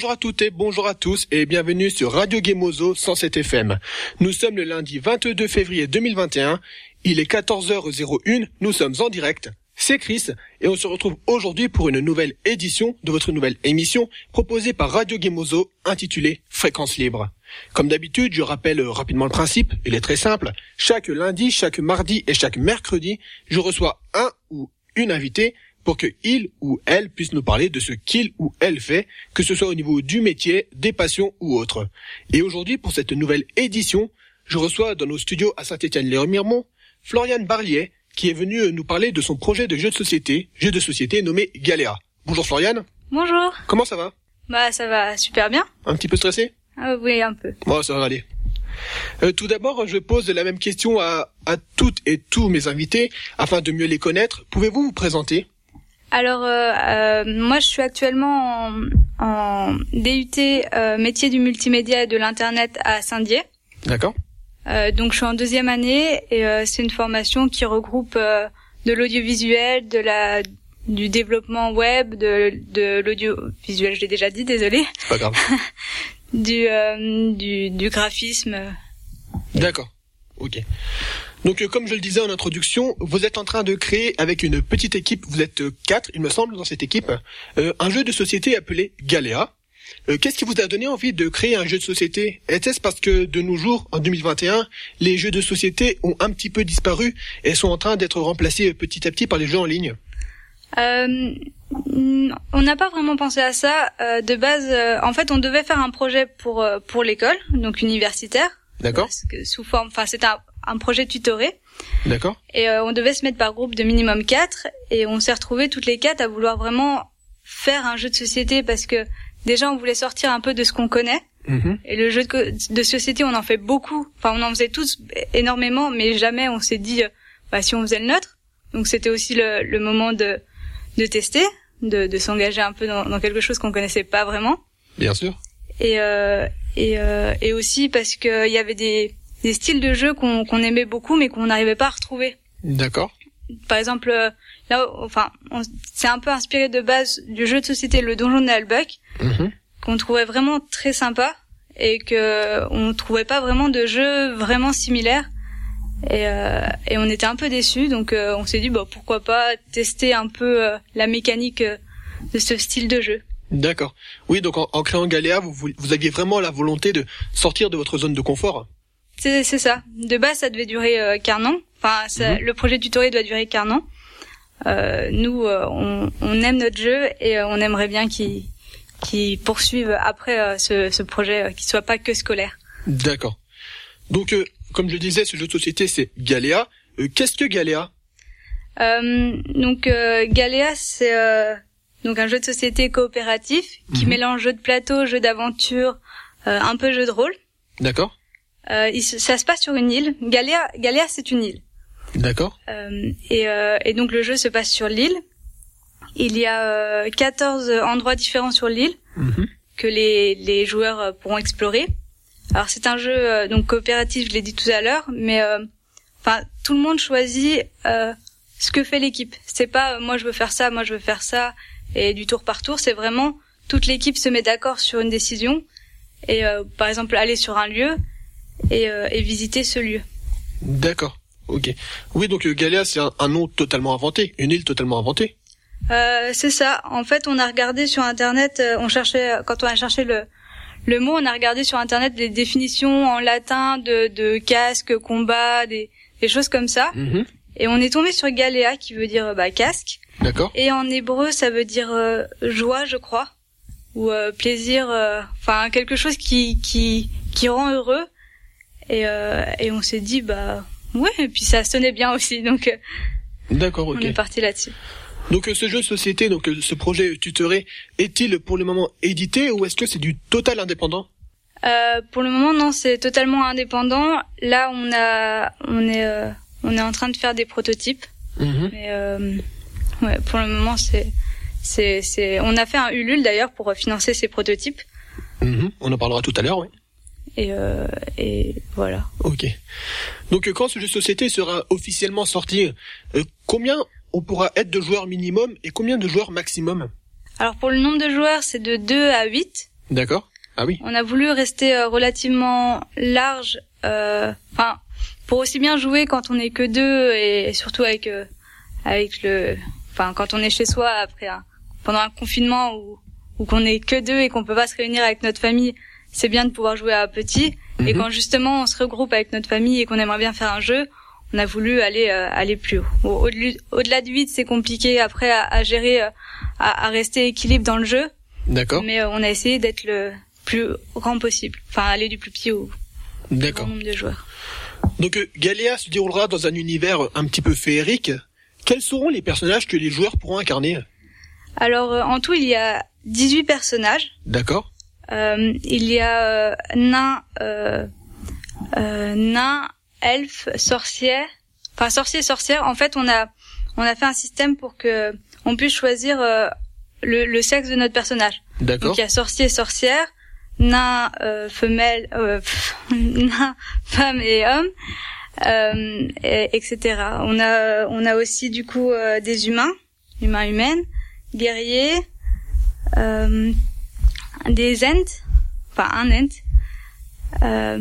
Bonjour à toutes et bonjour à tous et bienvenue sur Radio Gemozo 107 FM. Nous sommes le lundi 22 février 2021, il est 14h01, nous sommes en direct. C'est Chris et on se retrouve aujourd'hui pour une nouvelle édition de votre nouvelle émission proposée par Radio Gemozo intitulée Fréquence Libre. Comme d'habitude, je rappelle rapidement le principe, il est très simple. Chaque lundi, chaque mardi et chaque mercredi, je reçois un ou une invitée pour que il ou elle puisse nous parler de ce qu'il ou elle fait, que ce soit au niveau du métier, des passions ou autre. Et aujourd'hui, pour cette nouvelle édition, je reçois dans nos studios à Saint-Étienne-les-Remiremont, Floriane Barlier, qui est venue nous parler de son projet de jeu de société nommé Galéa. Bonjour Floriane. Bonjour. Comment ça va ? Ça va super bien. Un petit peu stressé ? Oui, un peu. Bon, ça va aller. Tout d'abord, je pose la même question à toutes et tous mes invités, afin de mieux les connaître. Pouvez-vous vous présenter ? Alors, moi, je suis actuellement en DUT métier du multimédia et de l'internet à Saint-Dié. D'accord. Donc, je suis en deuxième année et c'est une formation qui regroupe de l'audiovisuel, du développement web, de l'audiovisuel, je l'ai déjà dit, désolé. C'est pas grave. du graphisme. D'accord. Ok. Donc, comme je le disais en introduction, vous êtes en train de créer avec une petite équipe, vous êtes 4, il me semble, dans cette équipe, un jeu de société appelé Galéa. Qu'est-ce qui vous a donné envie de créer un jeu de société ? Était-ce parce que de nos jours, en 2021, les jeux de société ont un petit peu disparu et sont en train d'être remplacés petit à petit par les jeux en ligne ? On n'a pas vraiment pensé à ça. De base, en fait, on devait faire un projet pour l'école, donc universitaire. D'accord. Parce que sous forme, c'était un projet tutoré. D'accord. Et on devait se mettre par groupe de minimum 4 et on s'est retrouvés toutes les 4 à vouloir vraiment faire un jeu de société parce que déjà on voulait sortir un peu de ce qu'on connaît. Mm-hmm. Et le jeu de société, on en fait beaucoup. Enfin, on en faisait tous énormément, mais jamais on s'est dit si on faisait le nôtre. Donc c'était aussi le moment de tester, de s'engager un peu dans quelque chose qu'on connaissait pas vraiment. Bien sûr. Et aussi parce que il y avait des styles de jeu qu'on aimait beaucoup mais qu'on n'arrivait pas à retrouver. D'accord. Par exemple, on s'est un peu inspiré de base du jeu de société Le Donjon de Nalbuck, qu'on trouvait vraiment très sympa et que on trouvait pas vraiment de jeu vraiment similaire. Et on était un peu déçus, donc on s'est dit pourquoi pas tester un peu la mécanique de ce style de jeu. D'accord. Oui, donc en créant Galéa, vous aviez vraiment la volonté de sortir de votre zone de confort. C'est ça. De base, ça devait durer qu'un an. Le projet tutoré doit durer qu'un an. Nous, on aime notre jeu et on aimerait bien qu'il poursuive après ce projet, qu'il soit pas que scolaire. D'accord. Donc, comme je le disais, ce jeu de société, c'est Galéa. Qu'est-ce que Galéa ? Galéa, c'est donc un jeu de société coopératif qui mélange jeu de plateau, jeu d'aventure, un peu jeu de rôle. D'accord. Ça se passe sur une île. Galéa, c'est une île. D'accord. Et donc le jeu se passe sur l'île. Il y a 14 endroits différents sur l'île que les joueurs pourront explorer. Alors c'est un jeu donc coopératif, je l'ai dit tout à l'heure, mais tout le monde choisit ce que fait l'équipe. C'est pas moi je veux faire ça et du tour par tour, c'est vraiment toute l'équipe se met d'accord sur une décision et par exemple aller sur un lieu et visiter ce lieu. D'accord. OK. Oui, donc Galéa c'est un nom totalement inventé, une île totalement inventée. C'est ça. En fait, on a regardé sur internet, quand on a cherché le mot, on a regardé sur internet des définitions en latin de casque, combat, des choses comme ça. Et on est tombé sur Galéa qui veut dire casque. D'accord. Et en hébreu, ça veut dire joie, je crois, ou plaisir, quelque chose qui rend heureux. Et on s'est dit ouais, et puis ça sonnait bien aussi, donc d'accord, OK. On est parti là-dessus. Donc ce jeu de société, donc ce projet tutoré, est-il pour le moment édité ou est-ce que c'est du total indépendant ? Pour le moment, non, c'est totalement indépendant. Là, on est en train de faire des prototypes. Mais ouais, pour le moment, on a fait un Ulule d'ailleurs pour financer ces prototypes. On en parlera tout à l'heure, oui. Et voilà. OK. Donc quand ce jeu de société sera officiellement sorti, combien on pourra être de joueurs minimum et combien de joueurs maximum ? Alors pour le nombre de joueurs, c'est de 2 à 8. D'accord. Ah oui. On a voulu rester relativement large, pour aussi bien jouer quand on est que deux et surtout avec quand on est chez soi pendant un confinement ou qu'on est que deux et qu'on peut pas se réunir avec notre famille, c'est bien de pouvoir jouer à petit. Et quand justement on se regroupe avec notre famille et qu'on aimerait bien faire un jeu, on a voulu aller plus haut. Au-delà de 8, c'est compliqué après à gérer, à rester équilibre dans le jeu. D'accord. Mais on a essayé d'être le plus grand possible. Enfin, aller du plus petit au plus grand nombre de joueurs. Donc Galéa se déroulera dans un univers un petit peu féerique. Quels seront les personnages que les joueurs pourront incarner? Alors, en tout, il y a 18 personnages. D'accord. Il y a nain, elfe, sorcière. Enfin, sorcier et sorcière. En fait, on a fait un système pour que on puisse choisir le sexe de notre personnage. D'accord. Donc, il y a sorcier et sorcière, nain, femelle, nain, femme et homme, etc. On a aussi du coup des humains, humaines, guerriers, des ents, enfin un ent,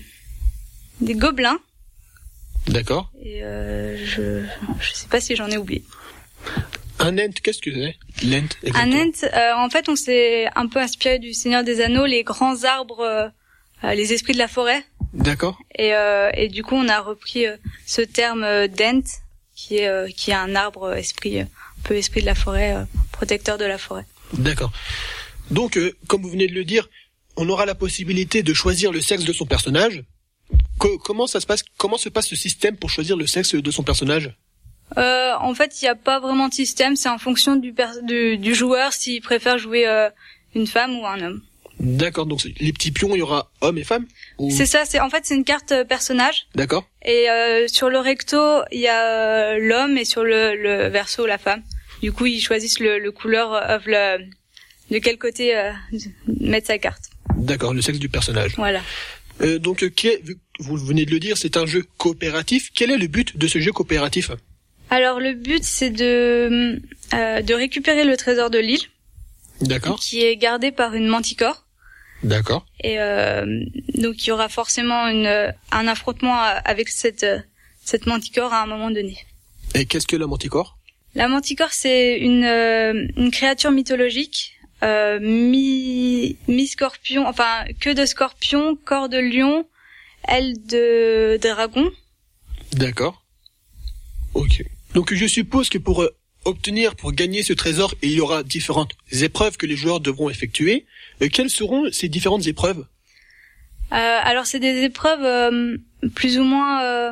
des gobelins. D'accord. Et je sais pas si j'en ai oublié. Un ent, qu'est-ce que c'est? L'ent, un ent, en fait, on s'est un peu inspiré du Seigneur des Anneaux, les grands arbres, les esprits de la forêt. D'accord. Et du coup, on a repris ce terme d'ent, qui est un arbre esprit, un peu esprit de la forêt, protecteur de la forêt. D'accord. Donc, comme vous venez de le dire, on aura la possibilité de choisir le sexe de son personnage. Comment ça se passe? Comment se passe ce système pour choisir le sexe de son personnage? En fait, il n'y a pas vraiment de système. C'est en fonction du joueur s'il préfère jouer une femme ou un homme. D'accord. Donc les petits pions, il y aura homme et femme ou... C'est ça. C'est une carte personnage. D'accord. Et sur le recto, il y a l'homme et sur le verso la femme. Du coup, ils choisissent le couleur de quel côté mettre sa carte. D'accord. Le sexe du personnage. Voilà. Donc, vous venez de le dire, c'est un jeu coopératif. Quel est le but de ce jeu coopératif? Alors le but c'est de récupérer le trésor de l'île. D'accord. Qui est gardé par une manticore. D'accord. Et donc il y aura forcément un affrontement avec cette manticore à un moment donné. Et qu'est-ce que la manticore? La manticore c'est une créature mythologique, mi-scorpion, enfin queue de scorpion, corps de lion, aile de dragon. D'accord. Ok. Donc je suppose que pour gagner ce trésor, il y aura différentes épreuves que les joueurs devront effectuer. Quelles seront ces différentes épreuves? Alors c'est des épreuves plus ou moins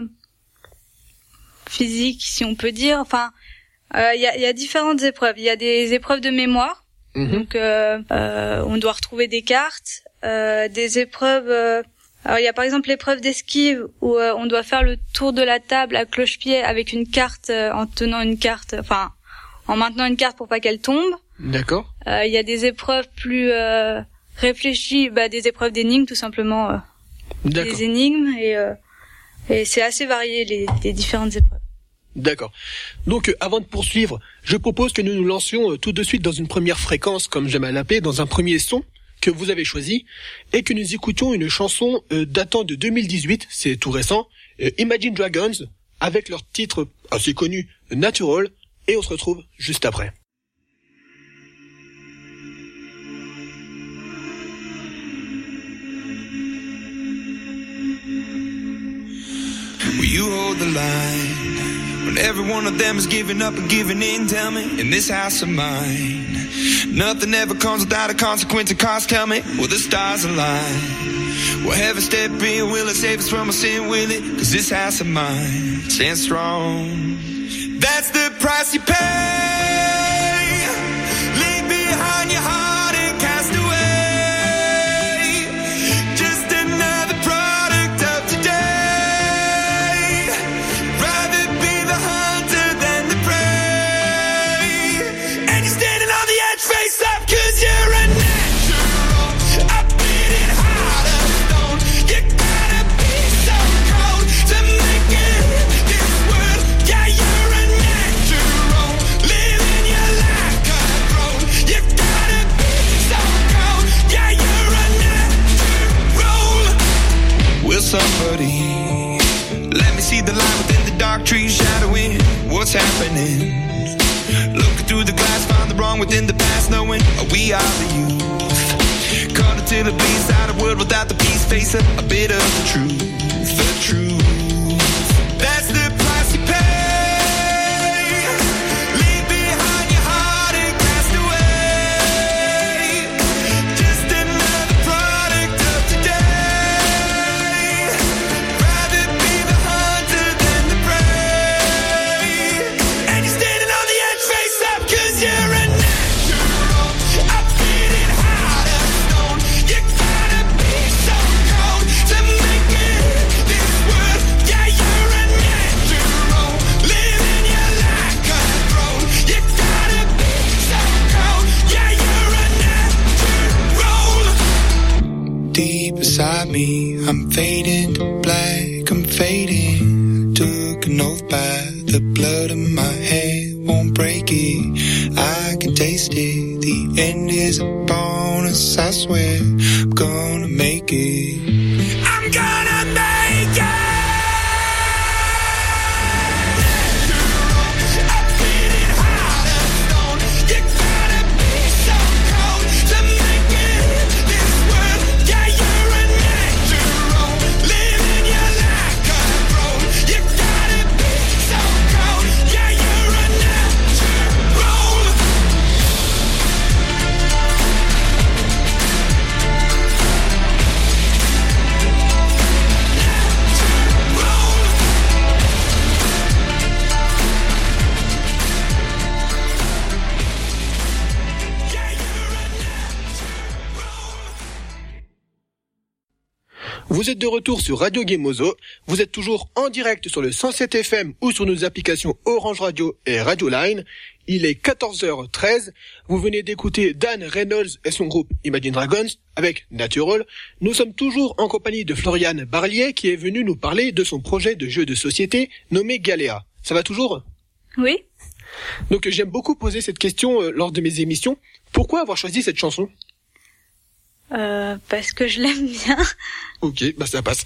physiques, si on peut dire. Enfin, il y a différentes épreuves. Il y a des épreuves de mémoire. Donc on doit retrouver des cartes, des épreuves. Alors il y a par exemple l'épreuve d'esquive où on doit faire le tour de la table à cloche-pied avec une carte en tenant une carte, enfin en maintenant une carte pour pas qu'elle tombe. D'accord. Il y a des épreuves plus réfléchies, des épreuves d'énigmes tout simplement. Des énigmes et c'est assez varié les différentes épreuves. D'accord. Donc avant de poursuivre, je propose que nous nous lancions tout de suite dans une première fréquence, comme j'aime à l'appeler, dans un premier son que vous avez choisi, et que nous écoutions une chanson datant de 2018, c'est tout récent, Imagine Dragons, avec leur titre assez connu, Natural, et on se retrouve juste après. Will you hold the line when every one of them is giving up and giving in? Tell me, in this house of mine, nothing ever comes without a consequence and cost. Tell me, will the stars align? Will heaven step in? Will it save us from our sin? Will it? 'Cause this house of mine stands strong. That's the price you pay. Leave behind your heart and cast away. Just another product of today. Rather be the hunter than the prey. And you're standing on the edge, face up, 'cause you're a natural. I beat it hard as stone. You gotta be so cold to make it in this world. Yeah, you're a natural. Living your within the past, knowing we are the youth. Caught until the beast out of world without the peace, face a bit of the truth. The truth. That's the price you pay. Beside me, I'm fading to black, I'm fading. Took an oath by the blood of my head, won't break it. I can taste it, the end is a bonus, I swear. I'm gonna make it. I'm gonna make it. Vous êtes de retour sur Radio Gemozo. Vous êtes toujours en direct sur le 107 FM ou sur nos applications Orange Radio et Radio Line. Il est 14h13. Vous venez d'écouter Dan Reynolds et son groupe Imagine Dragons avec Natural. Nous sommes toujours en compagnie de Floriane Barlier qui est venue nous parler de son projet de jeu de société nommé Galéa. Ça va toujours ? Oui. Donc j'aime beaucoup poser cette question lors de mes émissions. Pourquoi avoir choisi cette chanson ? Parce que je l'aime bien. Ok, bah ça passe.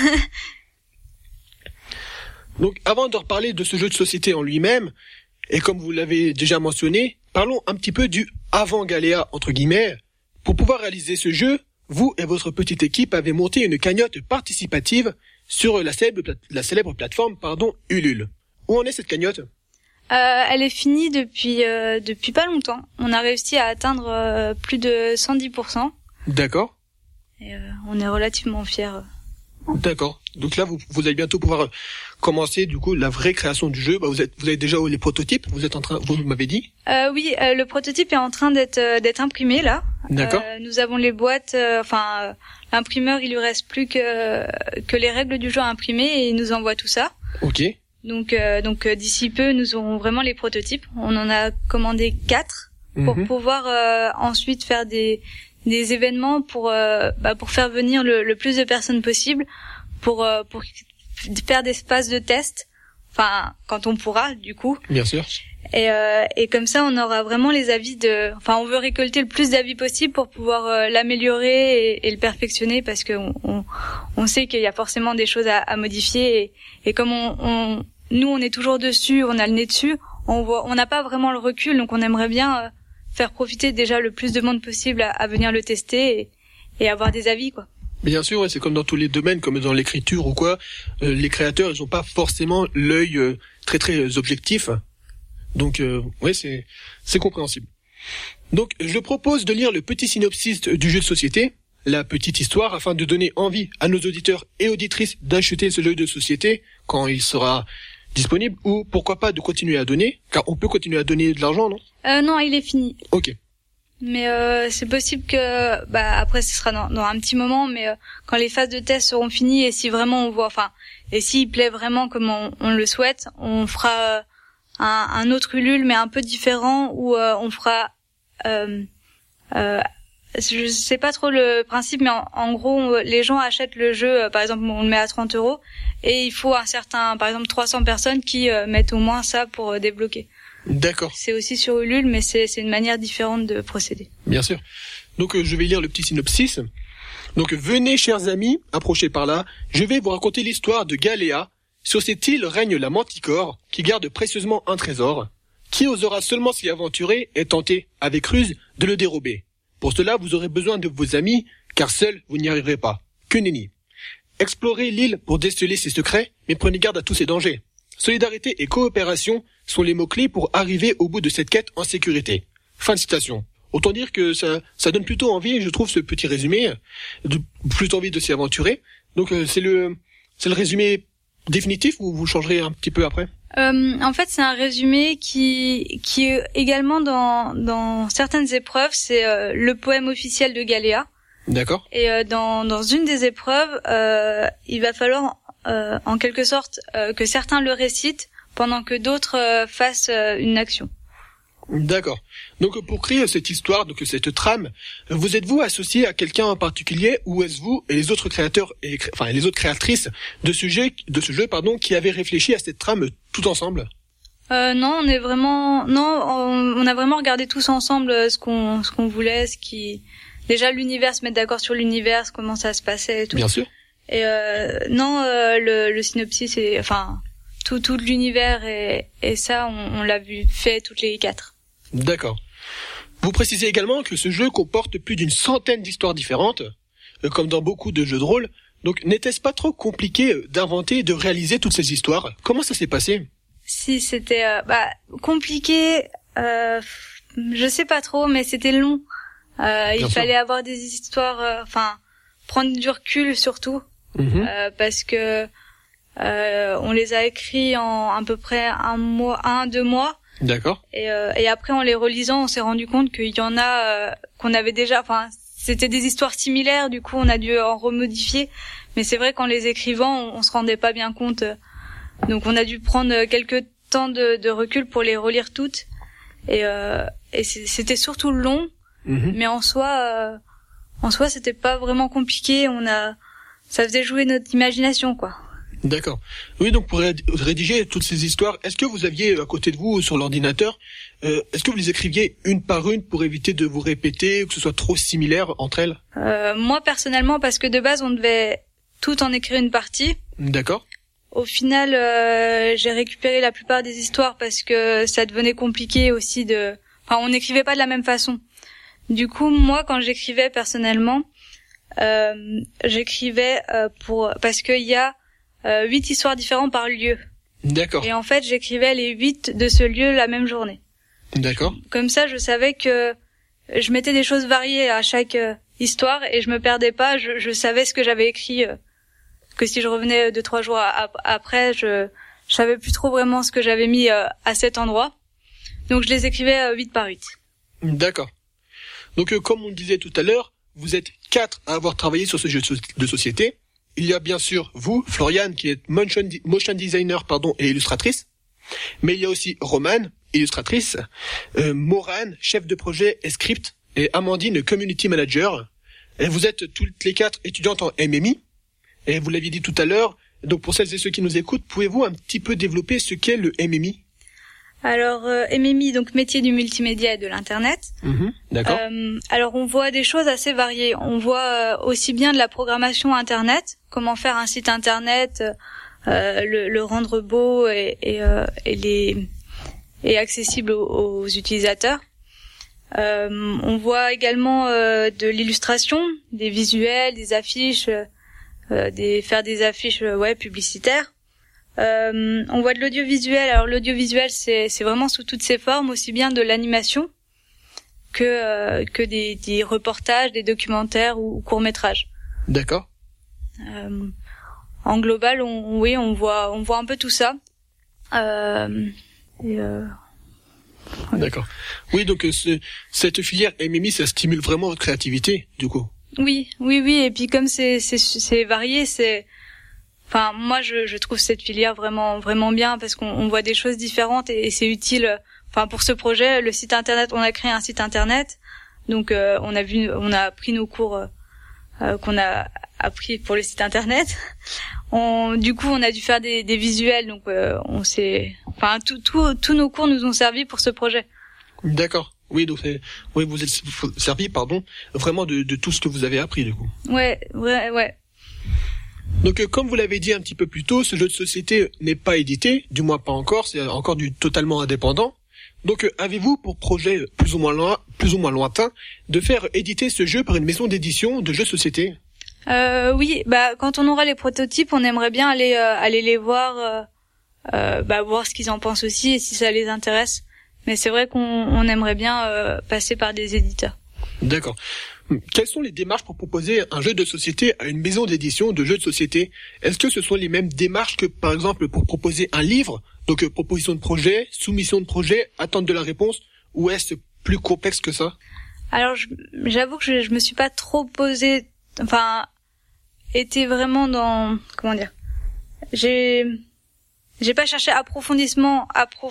Donc avant de reparler de ce jeu de société en lui-même, et comme vous l'avez déjà mentionné, parlons un petit peu du avant Galéa entre guillemets. Pour pouvoir réaliser ce jeu, vous et votre petite équipe avez monté une cagnotte participative sur la célèbre plateforme Ulule. Où en est cette cagnotte ? Elle est finie depuis pas longtemps. On a réussi à atteindre plus de 110%. D'accord. Et on est relativement fiers. D'accord. Donc là, vous allez bientôt pouvoir commencer du coup la vraie création du jeu. Bah, vous avez déjà les prototypes. Vous m'avez dit. Oui, le prototype est en train d'être imprimé là. D'accord. Nous avons les boîtes. L'imprimeur, il lui reste plus que les règles du jeu à imprimer et il nous envoie tout ça. Ok. Donc d'ici peu, nous aurons vraiment les prototypes. On en a commandé 4 pour pouvoir ensuite faire des événements pour faire venir le plus de personnes possible pour faire des phases de test, enfin quand on pourra du coup. Bien sûr. Et comme ça on aura vraiment les avis on veut récolter le plus d'avis possible pour pouvoir l'améliorer et le perfectionner parce que on sait qu'il y a forcément des choses à modifier et comme nous on est toujours dessus, on a le nez dessus, on n'a pas vraiment le recul, donc on aimerait bien faire profiter déjà le plus de monde possible à venir le tester et avoir des avis, quoi. Bien sûr, ouais, c'est comme dans tous les domaines, comme dans l'écriture ou quoi. Les créateurs, ils ont pas forcément l'œil très très objectif. Donc, ouais, c'est compréhensible. Donc, je propose de lire le petit synopsis du jeu de société, la petite histoire, afin de donner envie à nos auditeurs et auditrices d'acheter ce jeu de société quand il sera disponible, ou pourquoi pas de continuer à donner, car on peut continuer à donner de l'argent, non ? Non, il est fini. Ok. Mais c'est possible que après ce sera dans un petit moment, mais quand les phases de test seront finies et si vraiment on voit, et s'il plaît vraiment comme on le souhaite, on fera un autre Ulule mais un peu différent où on fera je sais pas trop le principe, mais en gros les gens achètent le jeu, par exemple on le met à 30 € et il faut par exemple 300 personnes qui mettent au moins ça pour débloquer. D'accord. C'est aussi sur Ulule, mais c'est une manière différente de procéder. Bien sûr. Donc je vais lire le petit synopsis. Donc venez chers amis, approchez par là, je vais vous raconter l'histoire de Galéa. Sur cette île règne la Manticore, qui garde précieusement un trésor. Qui osera seulement s'y aventurer et tenter, avec ruse, de le dérober. Pour cela, vous aurez besoin de vos amis, car seul, vous n'y arriverez pas. Que nenni. Explorez l'île pour déceler ses secrets, mais prenez garde à tous ses dangers. Solidarité et coopération sont les mots-clés pour arriver au bout de cette quête en sécurité. Fin de citation. Autant dire que ça donne plutôt envie, je trouve, ce petit résumé, plutôt envie de s'y aventurer. Donc c'est le résumé définitif ou vous changerez un petit peu après? En fait, c'est un résumé qui également dans certaines épreuves, c'est le poème officiel de Galéa. D'accord. Et dans une des épreuves, il va falloir en quelque sorte que certains le récitent pendant que d'autres fassent une action. D'accord. Donc pour créer cette histoire, donc cette trame, vous êtes-vous associé à quelqu'un en particulier ou est-ce vous et les autres créateurs et les autres créatrices de ce jeu qui avaient réfléchi à cette trame tout ensemble? Non, on a vraiment regardé tous ensemble ce qu'on voulait, déjà l'univers, se mettre d'accord sur l'univers, comment ça se passait et tout. Bien sûr. Et le synopsis tout l'univers et ça on l'a vu fait toutes les 4. D'accord. Vous précisez également que ce jeu comporte plus d'une centaine d'histoires différentes, comme dans beaucoup de jeux de rôle. Donc, n'était-ce pas trop compliqué d'inventer et de réaliser toutes ces histoires? Comment ça s'est passé? Si, c'était compliqué. Je sais pas trop, mais c'était long. Il fallait avoir des histoires, prendre du recul surtout, parce que on les a écrits en à peu près 2 mois. D'accord. Et après, en les relisant, on s'est rendu compte qu'il y en a qu'on avait déjà. C'était des histoires similaires. Du coup, on a dû en remodifier. Mais c'est vrai qu'en les écrivant, on se rendait pas bien compte. Donc, on a dû prendre quelques temps de recul pour les relire toutes. Et c'était surtout long. Mais en soi, c'était pas vraiment compliqué. Ça faisait jouer notre imagination, quoi. D'accord. Oui, donc pour rédiger toutes ces histoires, est-ce que vous aviez à côté de vous sur l'ordinateur, est-ce que vous les écriviez une par une pour éviter de vous répéter ou que ce soit trop similaire entre elles? Moi personnellement, parce que de base on devait tout en écrire une partie. D'accord. Au final, j'ai récupéré la plupart des histoires parce que ça devenait compliqué aussi on n'écrivait pas de la même façon. Du coup, moi quand j'écrivais personnellement, j'écrivais parce qu'il y a 8 histoires différentes par lieu. D'accord. Et en fait, j'écrivais les 8 de ce lieu la même journée. D'accord. Comme ça, je savais que je mettais des choses variées à chaque histoire et je me perdais pas. Je savais ce que j'avais écrit. Que si je revenais 2-3 jours après, je savais plus trop vraiment ce que j'avais mis à cet endroit. Donc, je les écrivais 8 par 8. D'accord. Donc, comme on le disait tout à l'heure, vous êtes 4 à avoir travaillé sur ce jeu de société. Il y a bien sûr vous, Floriane, qui est motion designer et illustratrice. Mais il y a aussi Romane, illustratrice, Morane, chef de projet et script, et Amandine, community manager. Et vous êtes toutes les 4 étudiantes en MMI. Et vous l'aviez dit tout à l'heure, donc pour celles et ceux qui nous écoutent, pouvez-vous un petit peu développer ce qu'est le MMI? Alors, MMI, donc métier du multimédia et de l'internet. D'accord. Alors, on voit des choses assez variées. On voit aussi bien de la programmation internet, comment faire un site internet, le rendre beau et accessible aux utilisateurs. On voit également de l'illustration, des visuels, des affiches, faire des affiches publicitaires. On voit de l'audiovisuel. Alors l'audiovisuel, c'est vraiment sous toutes ses formes, aussi bien de l'animation que des reportages, des documentaires ou courts-métrages. D'accord. En global, on voit un peu tout ça. D'accord. Oui, donc cette filière MMI, ça stimule vraiment votre créativité, du coup. Oui. Et puis comme c'est varié, moi je trouve cette filière vraiment vraiment bien parce qu'on voit des choses différentes et c'est utile. Pour ce projet, le site internet, on a créé un site internet, donc on a appris nos cours qu'on a appris pour le site internet. Du coup, on a dû faire des visuels, donc tous nos cours nous ont servi pour ce projet. D'accord. Oui, donc vous êtes servi, vraiment de tout ce que vous avez appris, du coup. Ouais. Donc, comme vous l'avez dit un petit peu plus tôt, ce jeu de société n'est pas édité, du moins pas encore, c'est encore du totalement indépendant. Donc, avez-vous pour projet plus ou moins lointain de faire éditer ce jeu par une maison d'édition de jeux de société? Oui, quand on aura les prototypes, on aimerait bien aller les voir, voir ce qu'ils en pensent aussi et si ça les intéresse. Mais c'est vrai qu'on aimerait bien passer par des éditeurs. D'accord. Quelles sont les démarches pour proposer un jeu de société à une maison d'édition de jeux de société? Est-ce que ce sont les mêmes démarches que, par exemple, pour proposer un livre? Donc, proposition de projet, soumission de projet, attente de la réponse, ou est-ce plus complexe que ça? Alors, j'avoue que je me suis pas trop été vraiment dans, j'ai pas cherché approfondissement.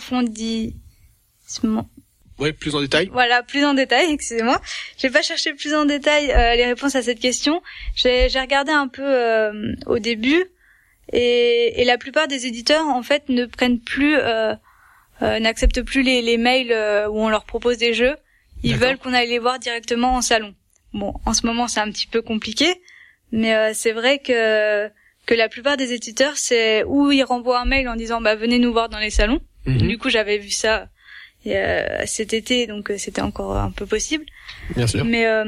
Ouais, plus en détail. Voilà, plus en détail, excusez-moi. J'ai pas cherché plus en détail les réponses à cette question. J'ai regardé un peu au début et la plupart des éditeurs en fait ne prennent plus n'acceptent plus les mails où on leur propose des jeux. Ils veulent qu'on aille les voir directement en salon. Bon, en ce moment, c'est un petit peu compliqué, mais c'est vrai que la plupart des éditeurs, c'est où ils renvoient un mail en disant venez nous voir dans les salons. Mm-hmm. Du coup, j'avais vu ça cet été, donc c'était encore un peu possible. Bien sûr.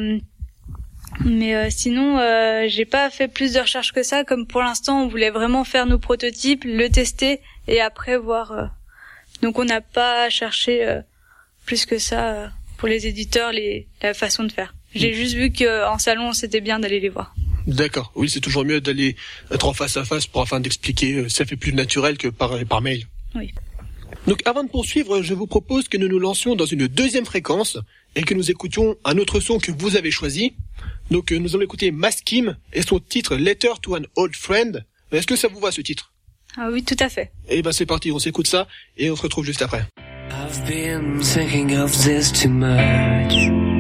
Mais sinon, j'ai pas fait plus de recherches que ça. Comme pour l'instant, on voulait vraiment faire nos prototypes, le tester et après voir. Donc, on n'a pas cherché plus que ça pour les éditeurs la façon de faire. J'ai juste vu qu'en salon, c'était bien d'aller les voir. D'accord. Oui, c'est toujours mieux d'aller être en face à face afin d'expliquer. Ça fait plus naturel que par mail. Oui. Donc avant de poursuivre, je vous propose que nous nous lancions dans une deuxième fréquence et que nous écoutions un autre son que vous avez choisi. Donc nous allons écouter Maskim et son titre Letter to an Old Friend. Est-ce que ça vous va ce titre? Ah oui, tout à fait. Eh ben c'est parti, on s'écoute ça et on se retrouve juste après. I've been thinking of this too much.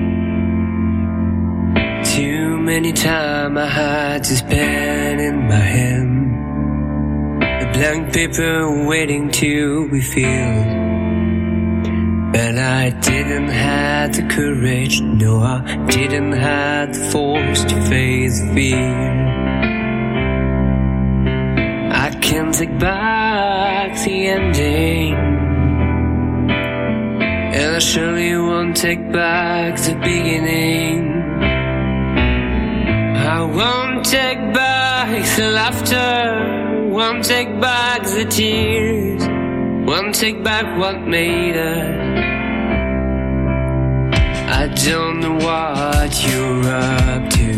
Too many times I had to spend in my hand. Blank paper waiting to be filled. But I didn't have the courage, no I didn't have the force to face fear. I can't take back the ending, and I surely won't take back the beginning. I won't take back the laughter, won't take back the tears, won't take back what made us. I don't know what you're up to,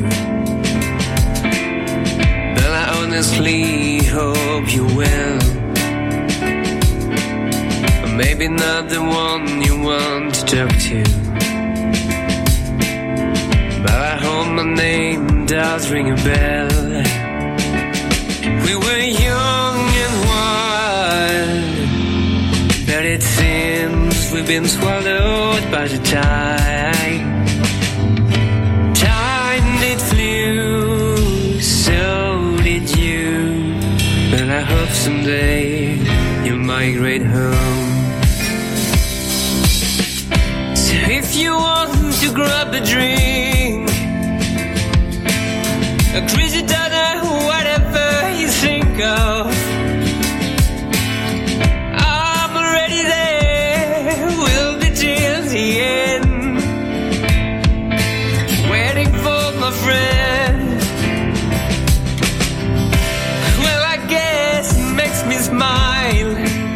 but I honestly hope you will. Maybe not the one you want to talk to, but I hope my name does ring a bell. We were young and wild, but it seems we've been swallowed by the tide. Time did flew, so did you, but I hope someday you'll migrate home. So if you want to grab a drink, a crazy dada, whatever you think of, I'm already there, we'll be till the end, waiting for my friend. Well, I guess it makes me smile,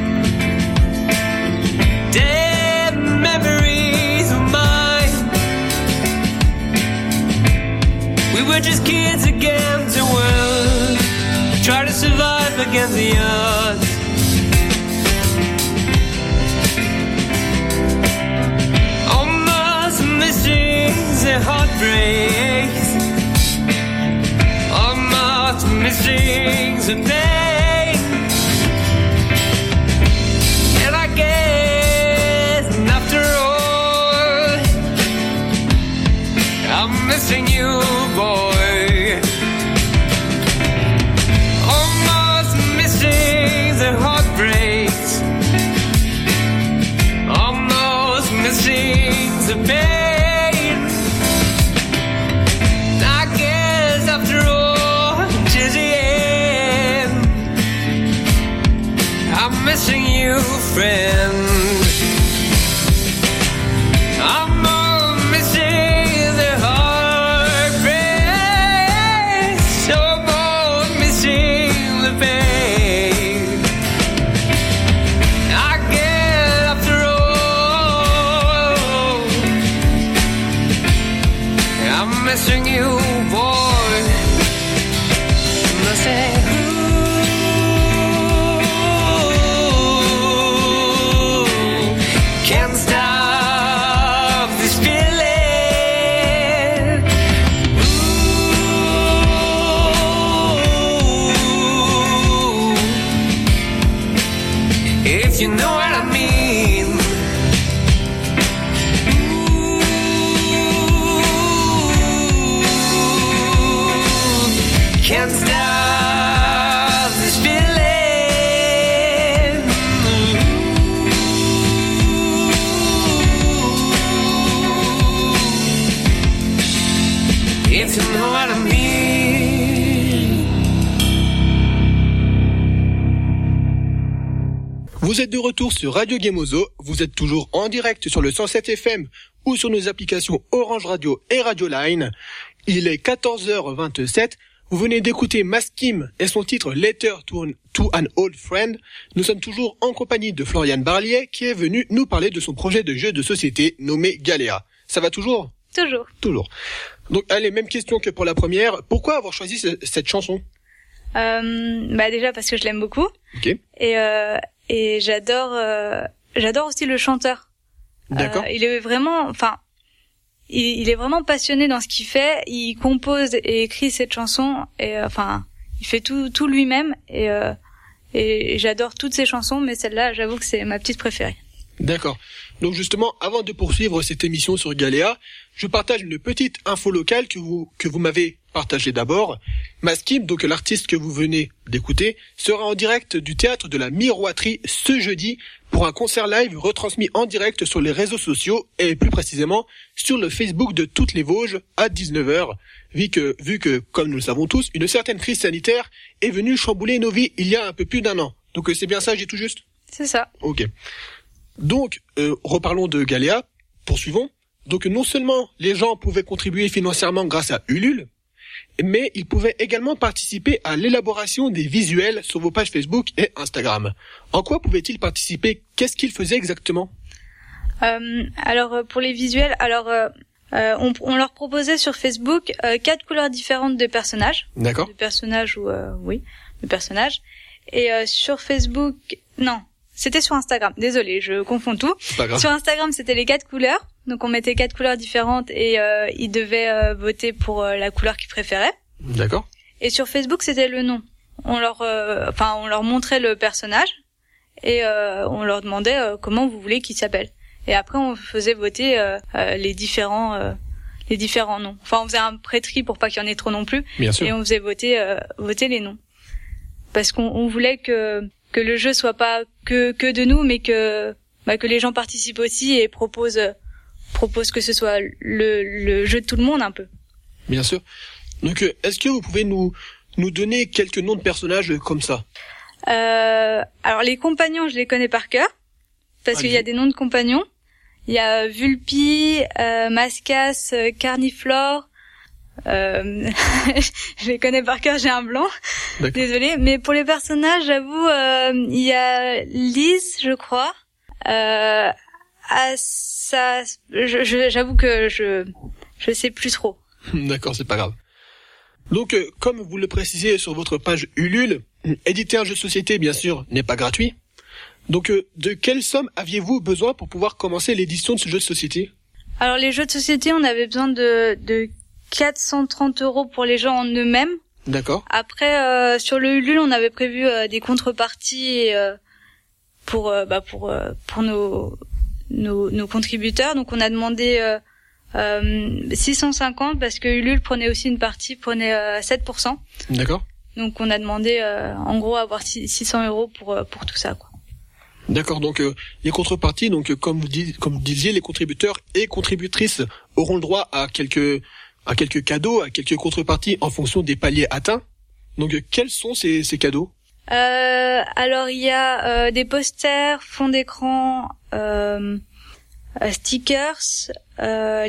damn memories of mine. We were just kids against the world, try to survive against the odds. Almost missing the heartbreaks, almost missing the pain. And I guess after all, I'm missing you, boy. Almost missing the heartbreaks, almost missing the pain. I guess after all, to the end, I'm missing you, friend. if you know what I mean. Ooh, can't stop this feeling. If you know what I mean. Vous êtes de retour sur Radio Gemozo, vous êtes toujours en direct sur le 107 FM ou sur nos applications Orange Radio et Radio Line. Il est 14h27, vous venez d'écouter Maskim et son titre Letter to an Old Friend. Nous sommes toujours en compagnie de Florian Barlier qui est venu nous parler de son projet de jeu de société nommé Galéa. Ça va toujours ? Toujours. Donc allez, même question que pour la première, pourquoi avoir choisi cette chanson ? Déjà parce que je l'aime beaucoup. Ok. Et j'adore aussi le chanteur. D'accord. Il est vraiment passionné dans ce qu'il fait. Il compose et écrit cette chanson et il fait tout lui-même et j'adore toutes ses chansons, mais celle-là, j'avoue que c'est ma petite préférée. D'accord. Donc justement, avant de poursuivre cette émission sur Galéa, je partage une petite info locale que vous m'avez partagée d'abord. Maskim, donc l'artiste que vous venez d'écouter, sera en direct du théâtre de la Miroiterie ce jeudi pour un concert live retransmis en direct sur les réseaux sociaux et plus précisément sur le Facebook de Toutes les Vosges à 19h. Vu que, comme nous le savons tous, une certaine crise sanitaire est venue chambouler nos vies il y a un peu plus d'un an. Donc c'est bien ça, j'ai tout juste ? C'est ça. Ok. Donc, reparlons de Galéa, poursuivons. Donc non seulement les gens pouvaient contribuer financièrement grâce à Ulule, mais ils pouvaient également participer à l'élaboration des visuels sur vos pages Facebook et Instagram. En quoi pouvaient-ils participer ? Qu'est-ce qu'ils faisaient exactement ? Alors pour les visuels, on leur proposait sur Facebook 4 couleurs différentes de personnages. D'accord. De personnages de personnages. Et sur Facebook, non. C'était sur Instagram. Désolée, je confonds tout. C'est pas grave. Sur Instagram, c'était les 4 couleurs. Donc on mettait 4 couleurs différentes et ils devaient voter pour la couleur qu'ils préféraient. D'accord. Et sur Facebook, c'était le nom. On leur montrait le personnage et on leur demandait comment vous voulez qu'il s'appelle. Et après, on faisait voter les différents noms. Enfin, on faisait un pré-tri pour pas qu'il y en ait trop non plus. Bien sûr. Et on faisait voter les noms. Parce qu'on voulait que le jeu soit pas que de nous, mais que les gens participent aussi et proposent que ce soit le jeu de tout le monde un peu. Bien sûr. Donc est-ce que vous pouvez nous donner quelques noms de personnages comme ça ? Alors les compagnons, je les connais par cœur parce qu'il y a des noms de compagnons. Il y a Vulpi, Mascas, Carniflore. Je les connais par cœur, j'ai un blanc. D'accord. Désolée, mais pour les personnages, j'avoue, il y a Lise, je crois. J'avoue que je sais plus trop. D'accord, c'est pas grave. Donc, comme vous le précisez sur votre page Ulule, éditer un jeu de société, bien sûr, n'est pas gratuit. Donc, de quelle somme aviez-vous besoin pour pouvoir commencer l'édition de ce jeu de société ? Alors, les jeux de société, on avait besoin de 430 € pour les gens en eux-mêmes. D'accord. Après, sur le Ulule, on avait prévu des contreparties pour nos contributeurs. Donc, on a demandé 650 parce que Ulule prenait aussi une partie, prenait 7%. D'accord. Donc, on a demandé en gros avoir 600 € pour tout ça, quoi. D'accord, donc les contreparties, donc comme vous disiez, les contributeurs et contributrices auront le droit à quelques cadeaux, à quelques contreparties en fonction des paliers atteints. Donc quels sont ces cadeaux ? Alors il y a des posters, fonds d'écran, stickers, un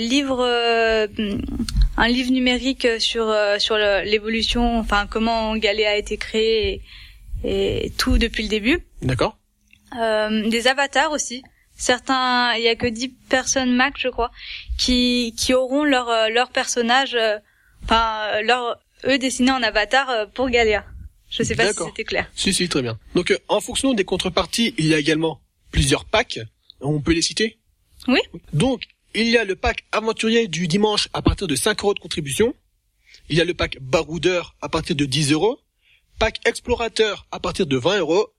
livre numérique sur l'évolution, enfin comment Galéa a été créé et tout depuis le début. D'accord. Des avatars aussi. Certains, il y a que 10 personnes max, je crois, qui auront leur personnage, eux dessinés en avatar pour Galéa. Je sais pas D'accord. si c'était clair. Si, très bien. Donc en fonction des contreparties, il y a également plusieurs packs. On peut les citer ? Oui. Donc il y a le pack aventurier du dimanche à partir de 5 € de contribution. Il y a le pack baroudeur à partir de 10 €. Pack explorateur à partir de 20 €.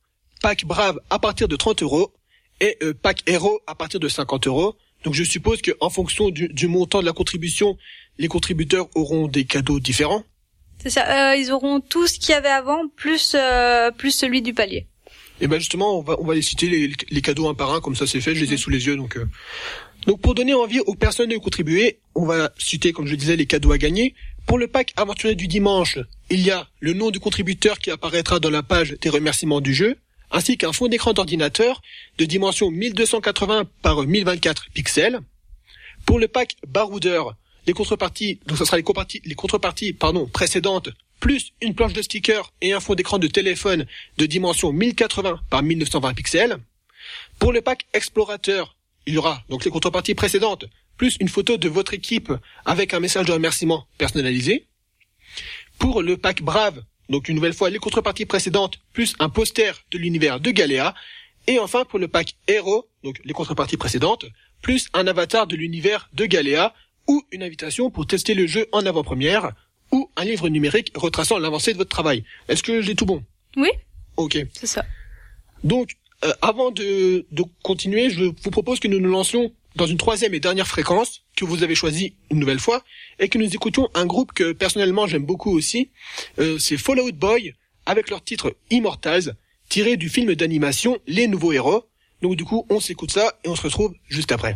pack Brave à partir de 30 € et pack Hero à partir de 50 €. Donc je suppose que en fonction du montant de la contribution, les contributeurs auront des cadeaux différents. C'est ça, ils auront tout ce qu'il y avait avant, plus celui du palier. Et ben justement, on va les citer les cadeaux un par un, comme ça c'est fait, je les ai sous les yeux. Donc pour donner envie aux personnes de contribuer, on va citer, comme je disais, les cadeaux à gagner. Pour le pack Aventurier du dimanche, il y a le nom du contributeur qui apparaîtra dans la page des remerciements du jeu, ainsi qu'un fond d'écran d'ordinateur de dimension 1280 par 1024 pixels. Pour le pack Baroudeur, les contreparties, donc ça sera les contreparties précédentes, plus une planche de stickers et un fond d'écran de téléphone de dimension 1080 par 1920 pixels. Pour le pack Explorateur, il y aura donc les contreparties précédentes, plus une photo de votre équipe avec un message de remerciement personnalisé. Pour le pack Brave, donc une nouvelle fois les contreparties précédentes, plus un poster de l'univers de Galéa. Et enfin pour le pack Hero, donc les contreparties précédentes, plus un avatar de l'univers de Galéa, ou une invitation pour tester le jeu en avant-première, ou un livre numérique retraçant l'avancée de votre travail. Est-ce que j'ai tout bon? Oui. Ok. C'est ça. Donc, avant de continuer, je vous propose que nous nous lancions dans une troisième et dernière fréquence que vous avez choisie une nouvelle fois et que nous écoutions un groupe que personnellement j'aime beaucoup aussi. C'est Fall Out Boy avec leur titre Immortals, tiré du film d'animation Les Nouveaux Héros. Donc du coup, on s'écoute ça et on se retrouve juste après.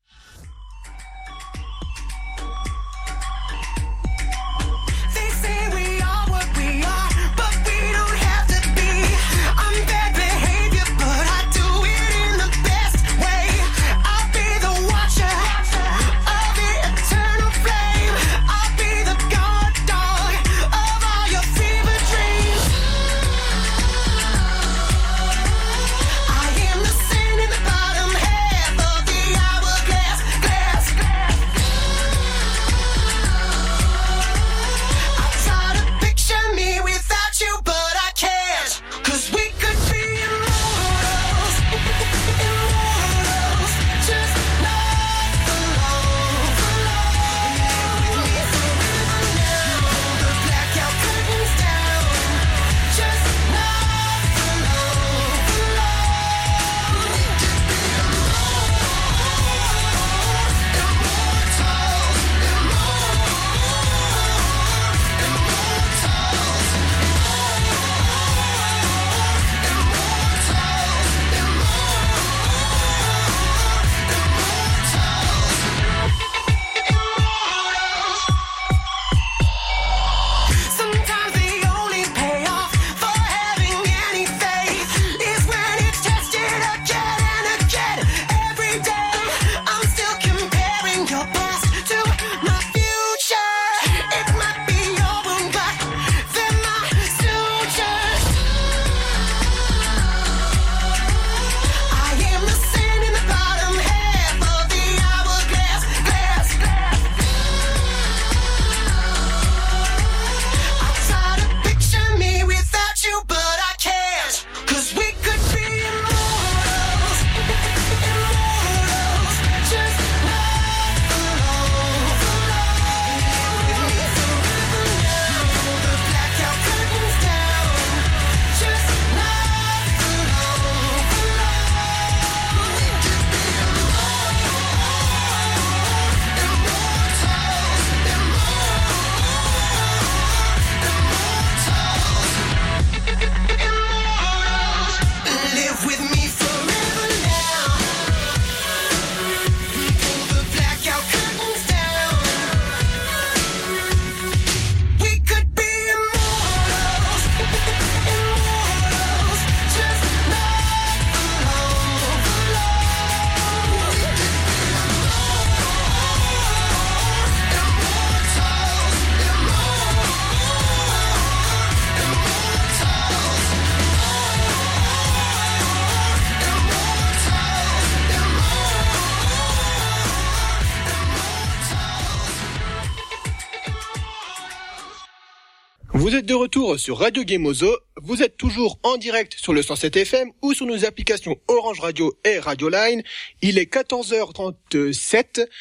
Vous êtes de retour sur Radio Gameozo, vous êtes toujours en direct sur le 107 FM ou sur nos applications Orange Radio et Radio Line. Il est 14h37,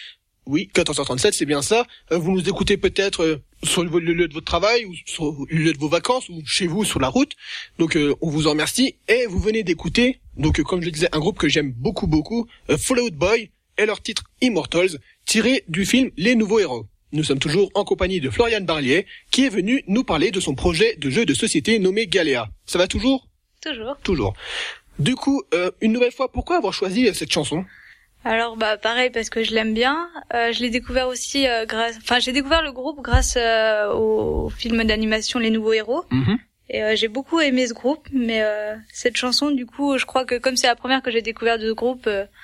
Oui, 14h37, c'est bien ça. Vous nous écoutez peut-être sur le lieu de votre travail ou sur le lieu de vos vacances ou chez vous sur la route. Donc on vous en remercie. Et vous venez d'écouter, donc comme je le disais, un groupe que j'aime beaucoup, Fall Out Boy et leur titre Immortals, tiré du film Les Nouveaux Héros. Nous sommes toujours en compagnie de Florian Barlier, qui est venu nous parler de son projet de jeu de société nommé Galéa. Ça va toujours ? Toujours. Du coup, une nouvelle fois, pourquoi avoir choisi cette chanson ? Alors pareil parce que je l'aime bien. Je l'ai découvert aussi j'ai découvert le groupe grâce au film d'animation Les Nouveaux Héros. Et j'ai beaucoup aimé ce groupe, mais cette chanson, du coup, je crois que comme c'est la première que j'ai découvert de ce groupe,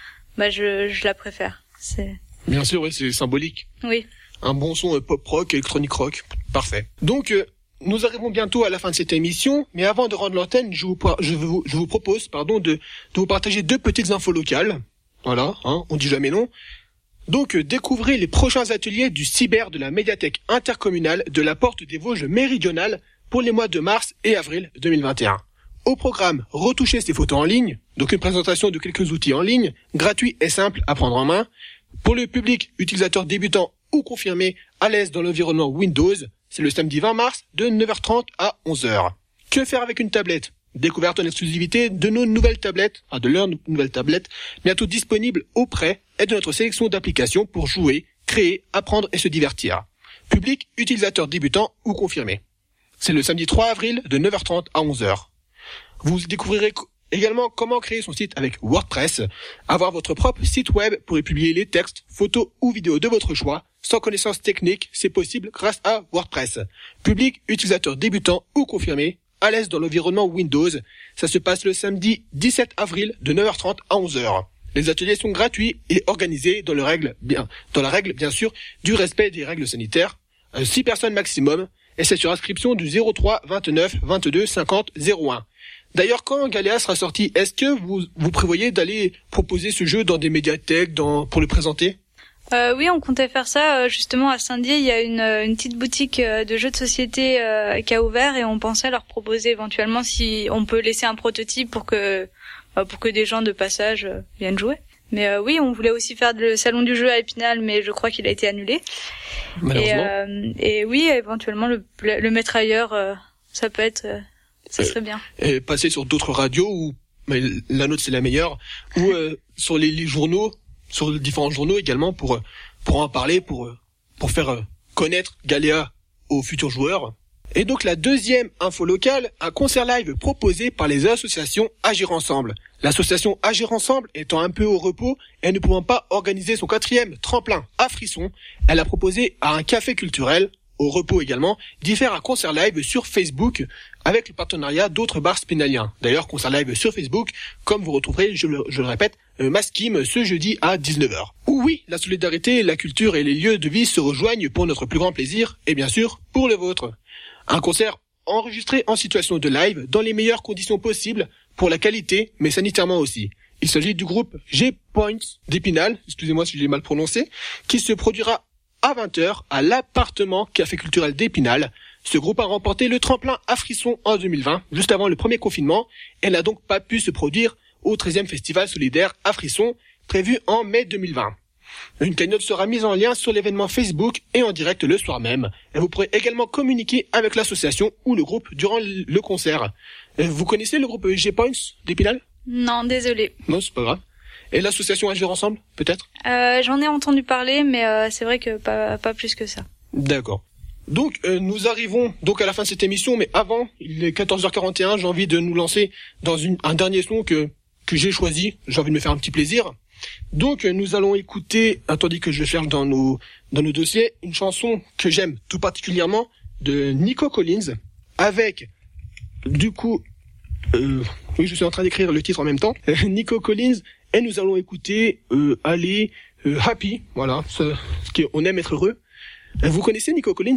je la préfère. C'est bien sûr, oui, c'est symbolique. Oui. Un bon son pop rock, électronique rock, parfait. Donc nous arrivons bientôt à la fin de cette émission, mais avant de rendre l'antenne, je vous propose de vous partager 2 petites infos locales. Voilà, on dit jamais non. Donc, découvrez les prochains ateliers du cyber de la médiathèque intercommunale de la Porte des Vosges méridionale pour les mois de mars et avril 2021. Au programme, retoucher ses photos en ligne, donc une présentation de quelques outils en ligne, gratuits et simples à prendre en main. Pour le public utilisateur débutant ou confirmé à l'aise dans l'environnement Windows, c'est le samedi 20 mars de 9h30 à 11h. Que faire avec une tablette ? Découverte en exclusivité de nos nouvelles tablettes, de leurs nouvelles tablettes, bientôt disponibles auprès et de notre sélection d'applications pour jouer, créer, apprendre et se divertir. Public, utilisateur débutant ou confirmé. C'est le samedi 3 avril de 9h30 à 11h. Vous découvrirez également comment créer son site avec WordPress, avoir votre propre site web pour y publier les textes, photos ou vidéos de votre choix. Sans connaissance technique, c'est possible grâce à WordPress. Public, utilisateur débutant ou confirmé, à l'aise dans l'environnement Windows. Ça se passe le samedi 17 avril de 9h30 à 11h. Les ateliers sont gratuits et organisés dans la règle bien sûr du respect des règles sanitaires. 6 personnes maximum et c'est sur inscription du 03 29 22 50 01. D'ailleurs, quand Galéa sera sorti, est-ce que vous prévoyez d'aller proposer ce jeu dans des médiathèques pour le présenter ? Oui, on comptait faire ça. Justement, à Saint-Dié, il y a une petite boutique de jeux de société qui a ouvert et on pensait leur proposer éventuellement si on peut laisser un prototype pour que des gens de passage viennent jouer. Mais oui, on voulait aussi faire le salon du jeu à Épinal, mais je crois qu'il a été annulé. Malheureusement. Et oui, éventuellement le mettre ailleurs, ça peut être, ça serait bien. Et passer sur d'autres radios mais la nôtre c'est la meilleure, ou sur les journaux. Sur les différents journaux également pour en parler, pour faire connaître Galéa aux futurs joueurs. Et donc la deuxième info locale, un concert live proposé par les associations Agir Ensemble. L'association Agir Ensemble étant un peu au repos et ne pouvant pas organiser son 4e tremplin à Frisson, elle a proposé à un café culturel, au repos également, d'y faire un concert live sur Facebook avec le partenariat d'autres bars spinaliens. D'ailleurs, concert live sur Facebook, comme vous retrouverez, je le répète, Maskim ce jeudi à 19h. Oui, la solidarité, la culture et les lieux de vie se rejoignent pour notre plus grand plaisir et bien sûr pour le vôtre. Un concert enregistré en situation de live dans les meilleures conditions possibles pour la qualité mais sanitairement aussi. Il s'agit du groupe G-Points d'Épinal, excusez-moi si je l'ai mal prononcé, qui se produira à 20h à l'appartement Café Culturel d'Épinal. Ce groupe a remporté le tremplin à Frisson en 2020, juste avant le premier confinement, et n'a donc pas pu se produire au 13e Festival solidaire à Frisson, prévu en mai 2020. Une cagnotte sera mise en lien sur l'événement Facebook et en direct le soir même. Et vous pourrez également communiquer avec l'association ou le groupe durant le concert. Vous connaissez le groupe G-Points d'Épinal ? Non, désolé. Non, c'est pas grave. Et l'association Agir Ensemble, peut-être ? J'en ai entendu parler, mais c'est vrai que pas plus que ça. D'accord. Donc, nous arrivons donc à la fin de cette émission, mais avant, il est 14h41, j'ai envie de nous lancer dans un dernier son que j'ai choisi. J'ai envie de me faire un petit plaisir. Donc, nous allons écouter, tandis que je cherche dans nos dossiers, une chanson que j'aime tout particulièrement de Nico Collins, avec, du coup, oui, je suis en train d'écrire le titre en même temps, Nico Collins, et nous allons écouter, Happy, voilà, on aime être heureux. Vous connaissez Nico Collins ?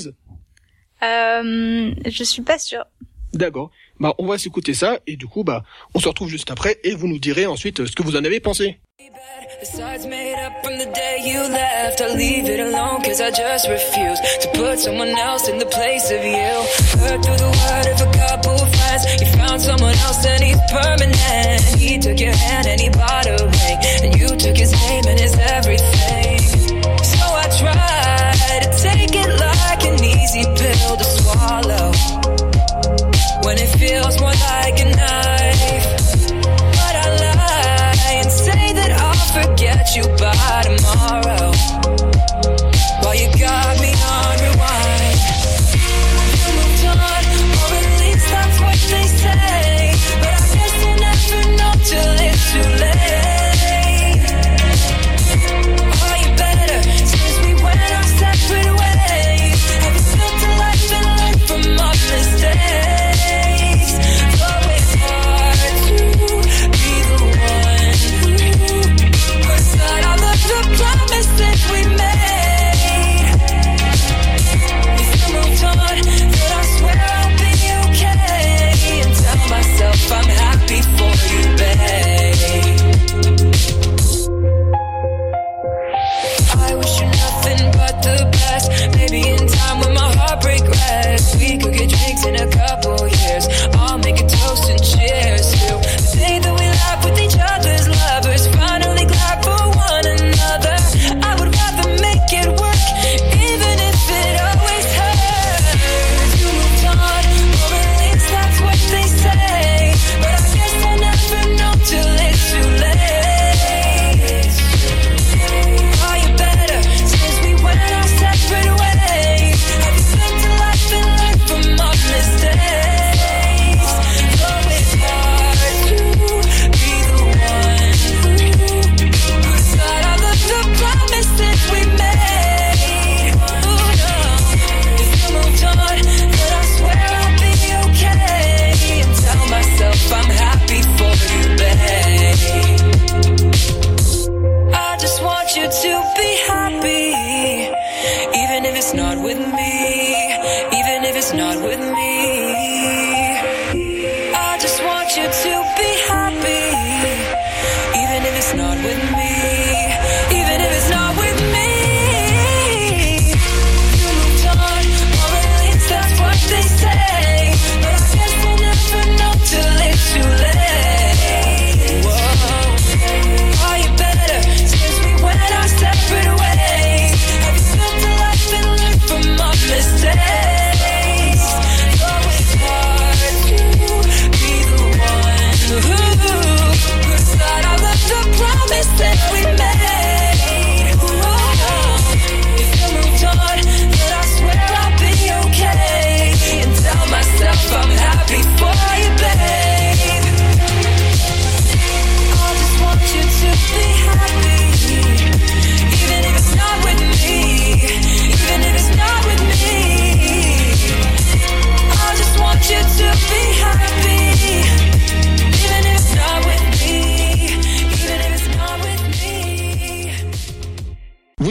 Je suis pas sûre. D'accord. On va s'écouter ça et du coup, on se retrouve juste après et vous nous direz ensuite ce que vous en avez pensé. The sides made up from the day you left. I leave it alone cause I just refuse to put someone else in the place of you. Heard through the word of a couple friends. You found someone else and he's permanent. He took your hand and he bought a ring. And you took his name and his everything. So I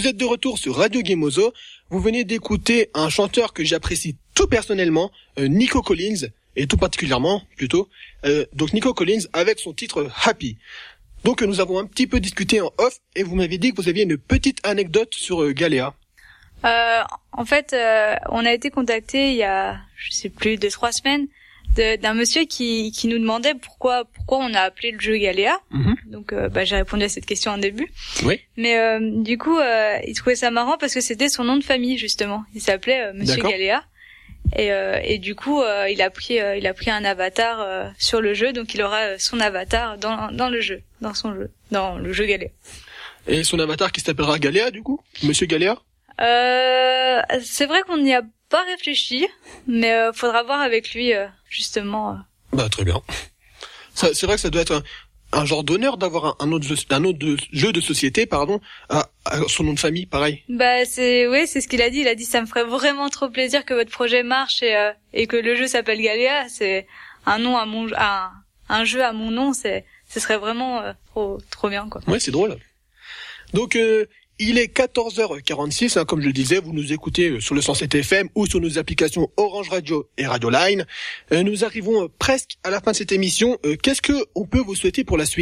Vous êtes de retour sur Radio Gameozo. Vous venez d'écouter un chanteur que j'apprécie tout personnellement, Nico Collins, et tout particulièrement, plutôt. Donc Nico Collins avec son titre Happy. Donc nous avons un petit peu discuté en off et vous m'avez dit que vous aviez une petite anecdote sur Galéa. En fait, on a été contacté il y a, je sais plus, 2-3 semaines, d'un monsieur qui nous demandait pourquoi on a appelé le jeu Galéa. Donc j'ai répondu à cette question en début. Oui. Mais du coup, il trouvait ça marrant parce que c'était son nom de famille justement. Il s'appelait Monsieur D'accord. Galéa. Et du coup, il a pris un avatar sur le jeu, donc il aura son avatar dans le jeu, dans le jeu Galéa. Et son avatar qui s'appellera Galéa du coup, Monsieur Galéa. C'est vrai qu'on n'y a pas réfléchi, mais faudra voir avec lui justement. Bah très bien. Ça, c'est vrai que ça doit être un genre d'honneur d'avoir un autre jeu de société, à son nom de famille, pareil. Bah c'est ce qu'il a dit. Il a dit ça me ferait vraiment trop plaisir que votre projet marche et que le jeu s'appelle Galéa. C'est un nom un jeu à mon nom. Ce serait vraiment trop bien quoi. Ouais, c'est drôle. Donc il est 14h46, comme je le disais, vous nous écoutez sur le 107 FM ou sur nos applications Orange Radio et Radio Line. Nous arrivons presque à la fin de cette émission. Qu'est-ce que on peut vous souhaiter pour la suite ?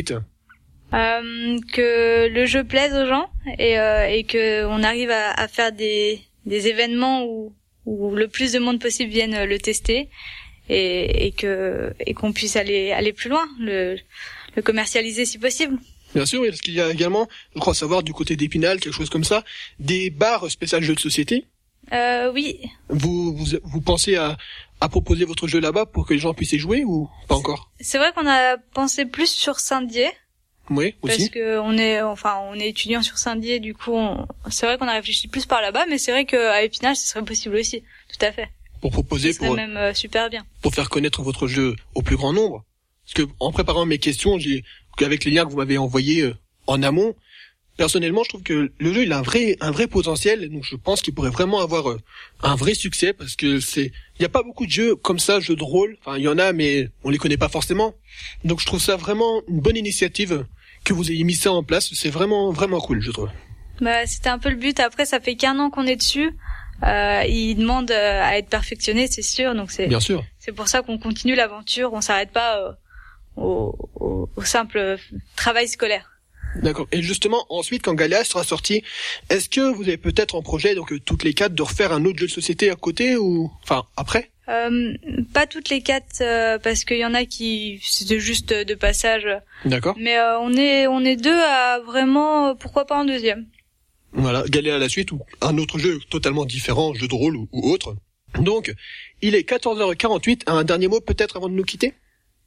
Que le jeu plaise aux gens et que on arrive à faire des événements où le plus de monde possible vienne le tester et qu'on puisse aller plus loin, le commercialiser si possible. Bien sûr, parce qu'il y a également, je crois savoir, du côté d'Épinal, quelque chose comme ça, des bars spécial jeux de société. Oui. Vous pensez à proposer votre jeu là-bas pour que les gens puissent y jouer ou pas encore ? C'est vrai qu'on a pensé plus sur Saint-Dié. Oui, aussi. Parce que on est étudiant sur Saint-Dié, du coup, c'est vrai qu'on a réfléchi plus par là-bas, mais c'est vrai qu'à Épinal, ce serait possible aussi. Tout à fait. Pour proposer, ce serait même super bien. Pour faire connaître votre jeu au plus grand nombre. Parce que, en préparant mes questions, avec les liens que vous m'avez envoyés en amont, personnellement, je trouve que le jeu, il a un vrai potentiel, donc je pense qu'il pourrait vraiment avoir un vrai succès, parce que il y a pas beaucoup de jeux comme ça, jeux de rôle, enfin, il y en a, mais on les connaît pas forcément. Donc je trouve ça vraiment une bonne initiative que vous ayez mis ça en place, c'est vraiment, vraiment cool, je trouve. Bah, c'était un peu le but, après, ça fait qu'1 an qu'on est dessus, il demande à être perfectionné, c'est sûr, donc Bien sûr. C'est pour ça qu'on continue l'aventure, on s'arrête pas, au simple travail scolaire. D'accord. Et justement, ensuite, quand Galéa sera sorti, est-ce que vous avez peut-être en projet, donc toutes les 4, de refaire un autre jeu de société à côté ou, enfin, après ? Pas toutes les 4, parce qu'il y en a qui c'était juste de passage. D'accord. Mais on est 2 à vraiment, pourquoi pas un deuxième. Voilà, Galéa à la suite ou un autre jeu totalement différent, jeu de rôle ou autre. Donc, il est 14h48. Un dernier mot peut-être avant de nous quitter ?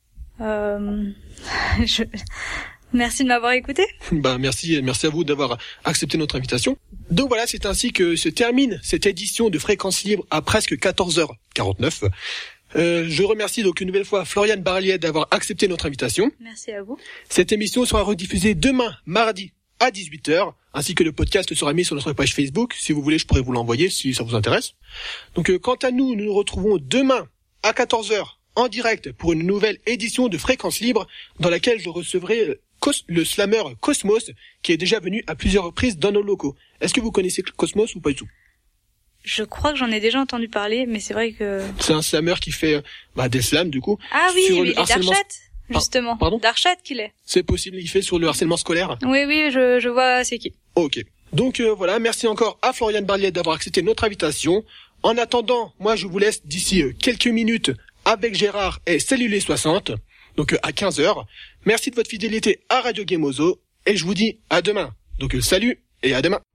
Merci de m'avoir écouté. Merci à vous d'avoir accepté notre invitation. Donc voilà, c'est ainsi que se termine cette édition de Fréquence Libre à presque 14h49. Je remercie donc une nouvelle fois Floriane Barliet d'avoir accepté notre invitation. Merci à vous. Cette émission sera rediffusée demain, mardi, à 18h, ainsi que le podcast sera mis sur notre page Facebook. Si vous voulez, je pourrais vous l'envoyer si ça vous intéresse. Donc quant à nous nous retrouvons demain à 14h en direct pour une nouvelle édition de Fréquence Libre dans laquelle je recevrai le slammer Cosmos qui est déjà venu à plusieurs reprises dans nos locaux. Est-ce que vous connaissez Cosmos ou pas du tout ? Je crois que j'en ai déjà entendu parler, mais c'est vrai que... C'est un slammer qui fait des slams du coup. Ah oui, sur il est d'Archat, justement. Pardon ? D'Archat qu'il est. C'est possible, il fait sur le harcèlement scolaire ? Oui, je vois c'est qui. Ok. Donc voilà, merci encore à Floriane Barliet d'avoir accepté notre invitation. En attendant, moi je vous laisse d'ici quelques minutes avec Gérard et Cellulé 60, donc à 15h. Merci de votre fidélité à Radio Gameozo et je vous dis à demain. Donc salut et à demain.